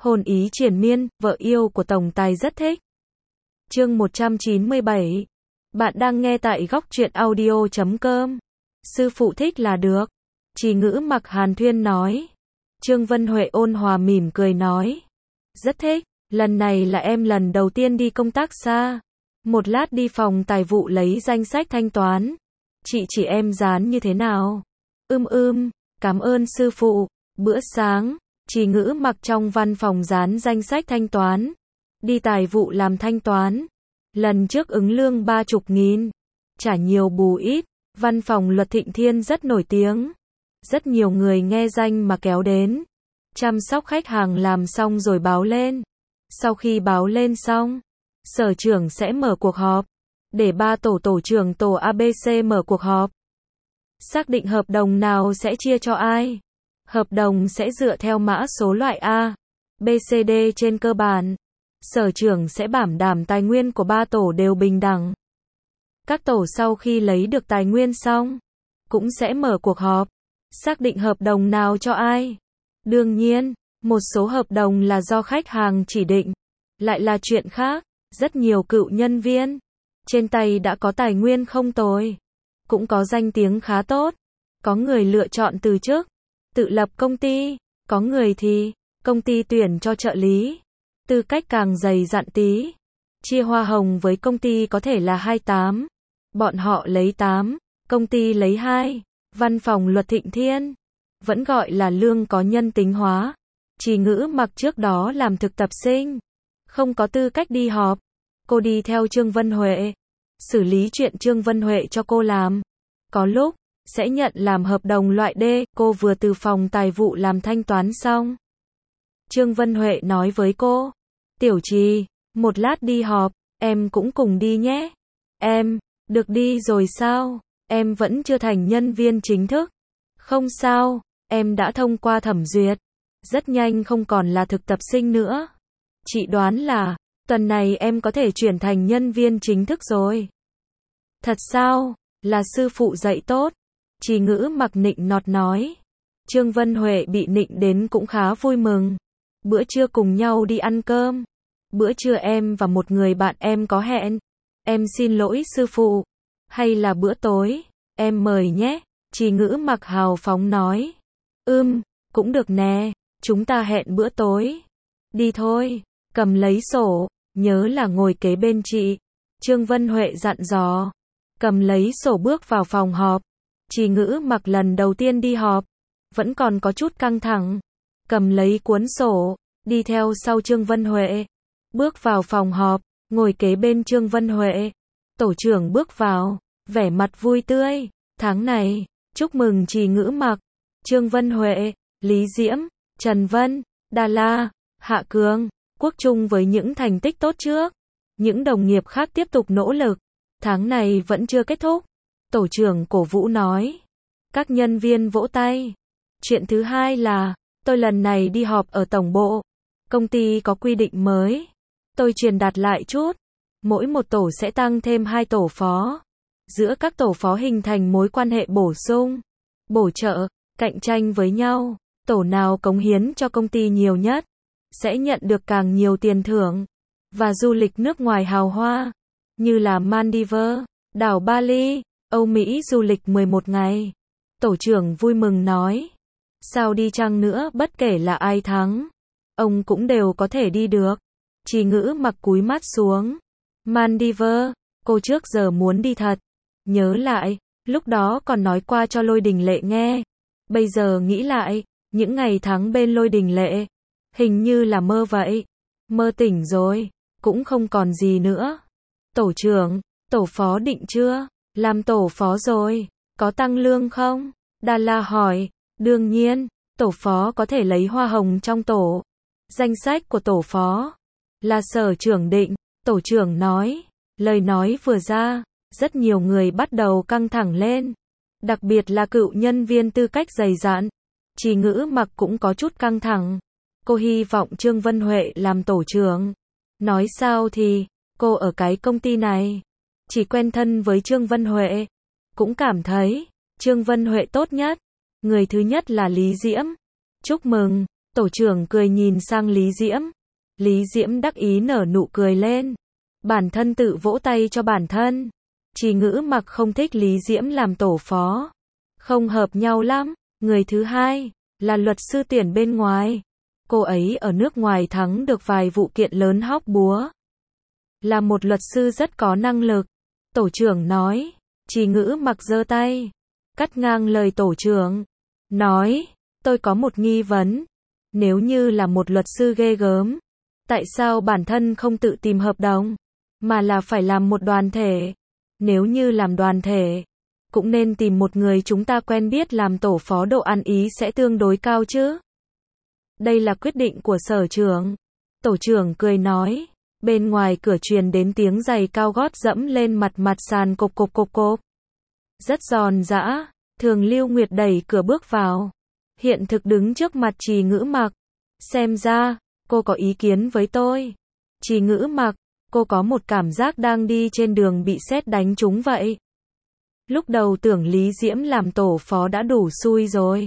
Hồn ý triền miên, vợ yêu của tổng tài rất thích. Chương 197. Bạn đang nghe tại góc truyện audio.com. Sư phụ thích là được. Chỉ ngữ mặc hàn thuyên nói. Trương Vân Huệ ôn hòa mỉm cười nói. Rất thích, lần này là em lần đầu tiên đi công tác xa. Một lát đi phòng tài vụ lấy danh sách thanh toán. Chị chỉ em dán như thế nào? Cảm ơn sư phụ. Bữa sáng, Chỉ ngữ mặc trong văn phòng dán danh sách thanh toán. Đi tài vụ làm thanh toán. Lần trước ứng lương 30.000. Trả nhiều bù ít. Văn phòng Luật Thịnh Thiên rất nổi tiếng. Rất nhiều người nghe danh mà kéo đến. Chăm sóc khách hàng làm xong rồi báo lên. Sau khi báo lên xong, sở trưởng sẽ mở cuộc họp. Để ba tổ trưởng tổ ABC mở cuộc họp. Xác định hợp đồng nào sẽ chia cho ai. Hợp đồng sẽ dựa theo mã số loại A, B, C, D trên cơ bản. Sở trưởng sẽ bảo đảm tài nguyên của ba tổ đều bình đẳng. Các tổ sau khi lấy được tài nguyên xong, cũng sẽ mở cuộc họp. Xác định hợp đồng nào cho ai. Đương nhiên, một số hợp đồng là do khách hàng chỉ định. Lại là chuyện khác. Rất nhiều cựu nhân viên trên tay đã có tài nguyên không tồi. Cũng có danh tiếng khá tốt. Có người lựa chọn từ chức, tự lập công ty. Có người thì công ty tuyển cho trợ lý. Tư cách càng dày dặn tí. Chia hoa hồng với công ty có thể là 28. Bọn họ lấy 8, công ty lấy 2. Văn phòng Luật Thịnh Thiên vẫn gọi là lương có nhân tính hóa. Chỉ ngữ mặc trước đó làm thực tập sinh, không có tư cách đi họp. Cô đi theo Trương Vân Huệ, xử lý chuyện Trương Vân Huệ cho cô làm. Có lúc sẽ nhận làm hợp đồng loại D. Cô vừa từ phòng tài vụ làm thanh toán xong. Trương Vân Huệ nói với cô, Tiểu Trì, một lát đi họp, em cũng cùng đi nhé. Em, được đi rồi sao? Em vẫn chưa thành nhân viên chính thức. Không sao, em đã thông qua thẩm duyệt. Rất nhanh không còn là thực tập sinh nữa. Chị đoán là, tuần này em có thể chuyển thành nhân viên chính thức rồi. Thật sao? Là sư phụ dạy tốt. Chỉ ngữ mặc nịnh nọt nói. Trương Vân Huệ bị nịnh đến cũng khá vui mừng. Bữa trưa cùng nhau đi ăn cơm. Bữa trưa em và một người bạn em có hẹn. Em xin lỗi sư phụ. Hay là bữa tối, em mời nhé. Chỉ ngữ mặc hào phóng nói. Cũng được nè. Chúng ta hẹn bữa tối. Đi thôi. Cầm lấy sổ. Nhớ là ngồi kế bên chị. Trương Vân Huệ dặn dò. Cầm lấy sổ bước vào phòng họp. Chỉ ngữ mặc lần đầu tiên đi họp. Vẫn còn có chút căng thẳng. Cầm lấy cuốn sổ. Đi theo sau Trương Vân Huệ. Bước vào phòng họp. Ngồi kế bên Trương Vân Huệ. Tổ trưởng bước vào. Vẻ mặt vui tươi. Tháng này, chúc mừng Chỉ ngữ mặc. Trương Vân Huệ, Lý Diễm, Trần Vân, Đà La, Hạ Cường, Quốc Trung với những thành tích tốt trước. Những đồng nghiệp khác tiếp tục nỗ lực. Tháng này vẫn chưa kết thúc. Tổ trưởng cổ vũ nói. Các nhân viên vỗ tay. Chuyện thứ hai là, tôi lần này đi họp ở tổng bộ. Công ty có quy định mới. Tôi truyền đạt lại chút. Mỗi một tổ sẽ tăng thêm 2 tổ phó. Giữa các tổ phó hình thành mối quan hệ bổ sung, bổ trợ, cạnh tranh với nhau. Tổ nào cống hiến cho công ty nhiều nhất, sẽ nhận được càng nhiều tiền thưởng. Và du lịch nước ngoài hào hoa, như là Maldives, đảo Bali, Âu Mỹ du lịch 11 ngày. Tổ trưởng vui mừng nói. Sao đi chăng nữa bất kể là ai thắng, ông cũng đều có thể đi được. Chỉ ngữ mặc cúi mắt xuống. Maldives, cô trước giờ muốn đi thật. Nhớ lại, lúc đó còn nói qua cho Lôi Đình Lệ nghe. Bây giờ nghĩ lại, những ngày tháng bên Lôi Đình Lệ, hình như là mơ vậy. Mơ tỉnh rồi, cũng không còn gì nữa. Tổ trưởng, tổ phó định chưa? Làm tổ phó rồi, có tăng lương không? Đà La hỏi. Đương nhiên, tổ phó có thể lấy hoa hồng trong tổ. Danh sách của tổ phó là sở trưởng định. Tổ trưởng nói. Lời nói vừa ra, rất nhiều người bắt đầu căng thẳng lên. Đặc biệt là cựu nhân viên tư cách dày dặn. Chỉ ngữ mặc cũng có chút căng thẳng. Cô hy vọng Trương Vân Huệ làm tổ trưởng. Nói sao thì, cô ở cái công ty này, chỉ quen thân với Trương Vân Huệ. Cũng cảm thấy, Trương Vân Huệ tốt nhất. Người thứ nhất là Lý Diễm. Chúc mừng, Tổ trưởng cười nhìn sang Lý Diễm. Lý Diễm đắc ý nở nụ cười lên. Bản thân tự vỗ tay cho bản thân. Trì Ngữ Mặc không thích Lý Diễm làm tổ phó. Không hợp nhau lắm. Người thứ hai là luật sư tuyển bên ngoài. Cô ấy ở nước ngoài thắng được vài vụ kiện lớn hóc búa. Là một luật sư rất có năng lực. Tổ trưởng nói. Trì Ngữ Mặc giơ tay. Cắt ngang lời tổ trưởng. Nói. Tôi có một nghi vấn. Nếu như là một luật sư ghê gớm. Tại sao bản thân không tự tìm hợp đồng? Mà là phải làm một đoàn thể. Nếu như làm đoàn thể. Cũng nên tìm một người chúng ta quen biết làm tổ phó, độ ăn ý sẽ tương đối cao chứ. Đây là quyết định của sở trưởng. Tổ trưởng cười nói. Bên ngoài cửa truyền đến tiếng giày cao gót dẫm lên mặt sàn cộp cộp cộp cộp. Rất giòn giã. Thường Lưu Nguyệt đẩy cửa bước vào. Hiện thực đứng trước mặt Trì Ngữ Mặc. Xem ra, cô có ý kiến với tôi. Trì Ngữ Mặc, cô có một cảm giác đang đi trên đường bị sét đánh trúng vậy. Lúc đầu tưởng Lý Diễm làm tổ phó đã đủ xui rồi.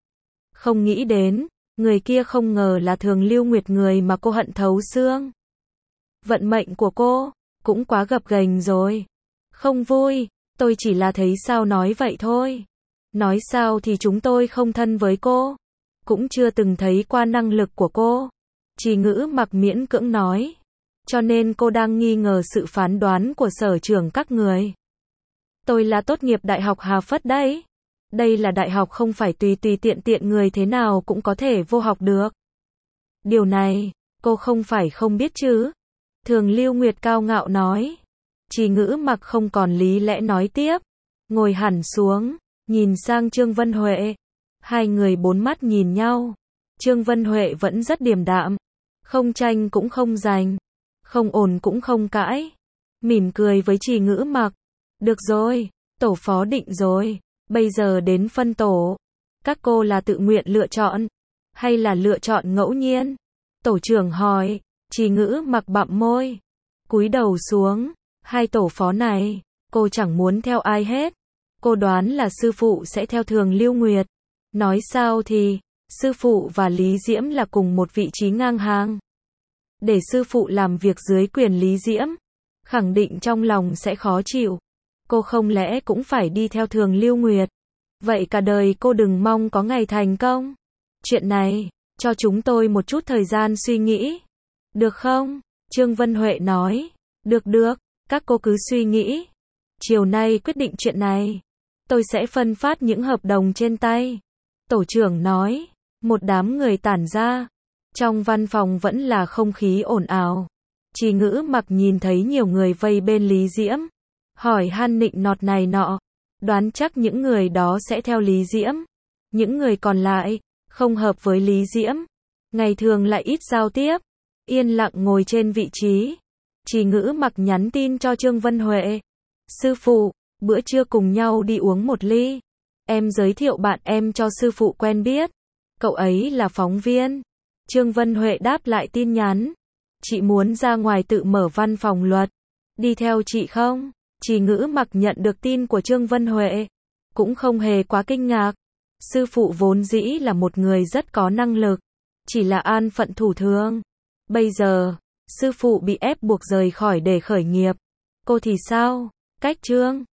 Không nghĩ đến, người kia không ngờ là Thường Lưu Nguyệt, người mà cô hận thấu xương. Vận mệnh của cô, cũng quá gập ghềnh rồi. Không vui, tôi chỉ là thấy sao nói vậy thôi. Nói sao thì chúng tôi không thân với cô. Cũng chưa từng thấy qua năng lực của cô. Trì Ngữ Mặc miễn cưỡng nói. Cho nên cô đang nghi ngờ sự phán đoán của sở trưởng các người. Tôi là tốt nghiệp Đại học Hà Phất đấy. Đây là đại học không phải tùy tiện người thế nào cũng có thể vô học được. Điều này, cô không phải không biết chứ. Thường Lưu Nguyệt cao ngạo nói. Trì Ngữ Mặc không còn lý lẽ nói tiếp. Ngồi hẳn xuống, nhìn sang Trương Vân Huệ. Hai người bốn mắt nhìn nhau. Trương Vân Huệ vẫn rất điềm đạm. Không tranh cũng không giành. Không ồn cũng không cãi. Mỉm cười với Trì Ngữ Mặc. Được rồi, tổ phó định rồi. Bây giờ đến phân tổ. Các cô là tự nguyện lựa chọn, hay là lựa chọn ngẫu nhiên? Tổ trưởng hỏi. Trì Ngữ Mặc bặm môi. Cúi đầu xuống. Hai tổ phó này, cô chẳng muốn theo ai hết. Cô đoán là sư phụ sẽ theo Thường Lưu Nguyệt. Nói sao thì, sư phụ và Lý Diễm là cùng một vị trí ngang hàng. Để sư phụ làm việc dưới quyền Lý Diễm, khẳng định trong lòng sẽ khó chịu. Cô không lẽ cũng phải đi theo Thường Lưu Nguyệt? Vậy cả đời cô đừng mong có ngày thành công. Chuyện này, cho chúng tôi một chút thời gian suy nghĩ. Được không? Trương Vân Huệ nói. Được, các cô cứ suy nghĩ. Chiều nay quyết định chuyện này. Tôi sẽ phân phát những hợp đồng trên tay. Tổ trưởng nói. Một đám người tản ra. Trong văn phòng vẫn là không khí ồn ào. Trì Ngữ Mặc nhìn thấy nhiều người vây bên Lý Diễm. Hỏi han nịnh nọt này nọ. Đoán chắc những người đó sẽ theo Lý Diễm. Những người còn lại, không hợp với Lý Diễm. Ngày thường lại ít giao tiếp. Yên lặng ngồi trên vị trí. Trì Ngữ Mặc nhắn tin cho Trương Vân Huệ. Sư phụ, bữa trưa cùng nhau đi uống một ly. Em giới thiệu bạn em cho sư phụ quen biết. Cậu ấy là phóng viên. Trương Vân Huệ đáp lại tin nhắn. Chị muốn ra ngoài tự mở văn phòng luật. Đi theo chị không? Trì Ngữ Mặc nhận được tin của Trương Vân Huệ. Cũng không hề quá kinh ngạc. Sư phụ vốn dĩ là một người rất có năng lực. Chỉ là an phận thủ thường. Bây giờ, sư phụ bị ép buộc rời khỏi để khởi nghiệp. Cô thì sao? Cách Trương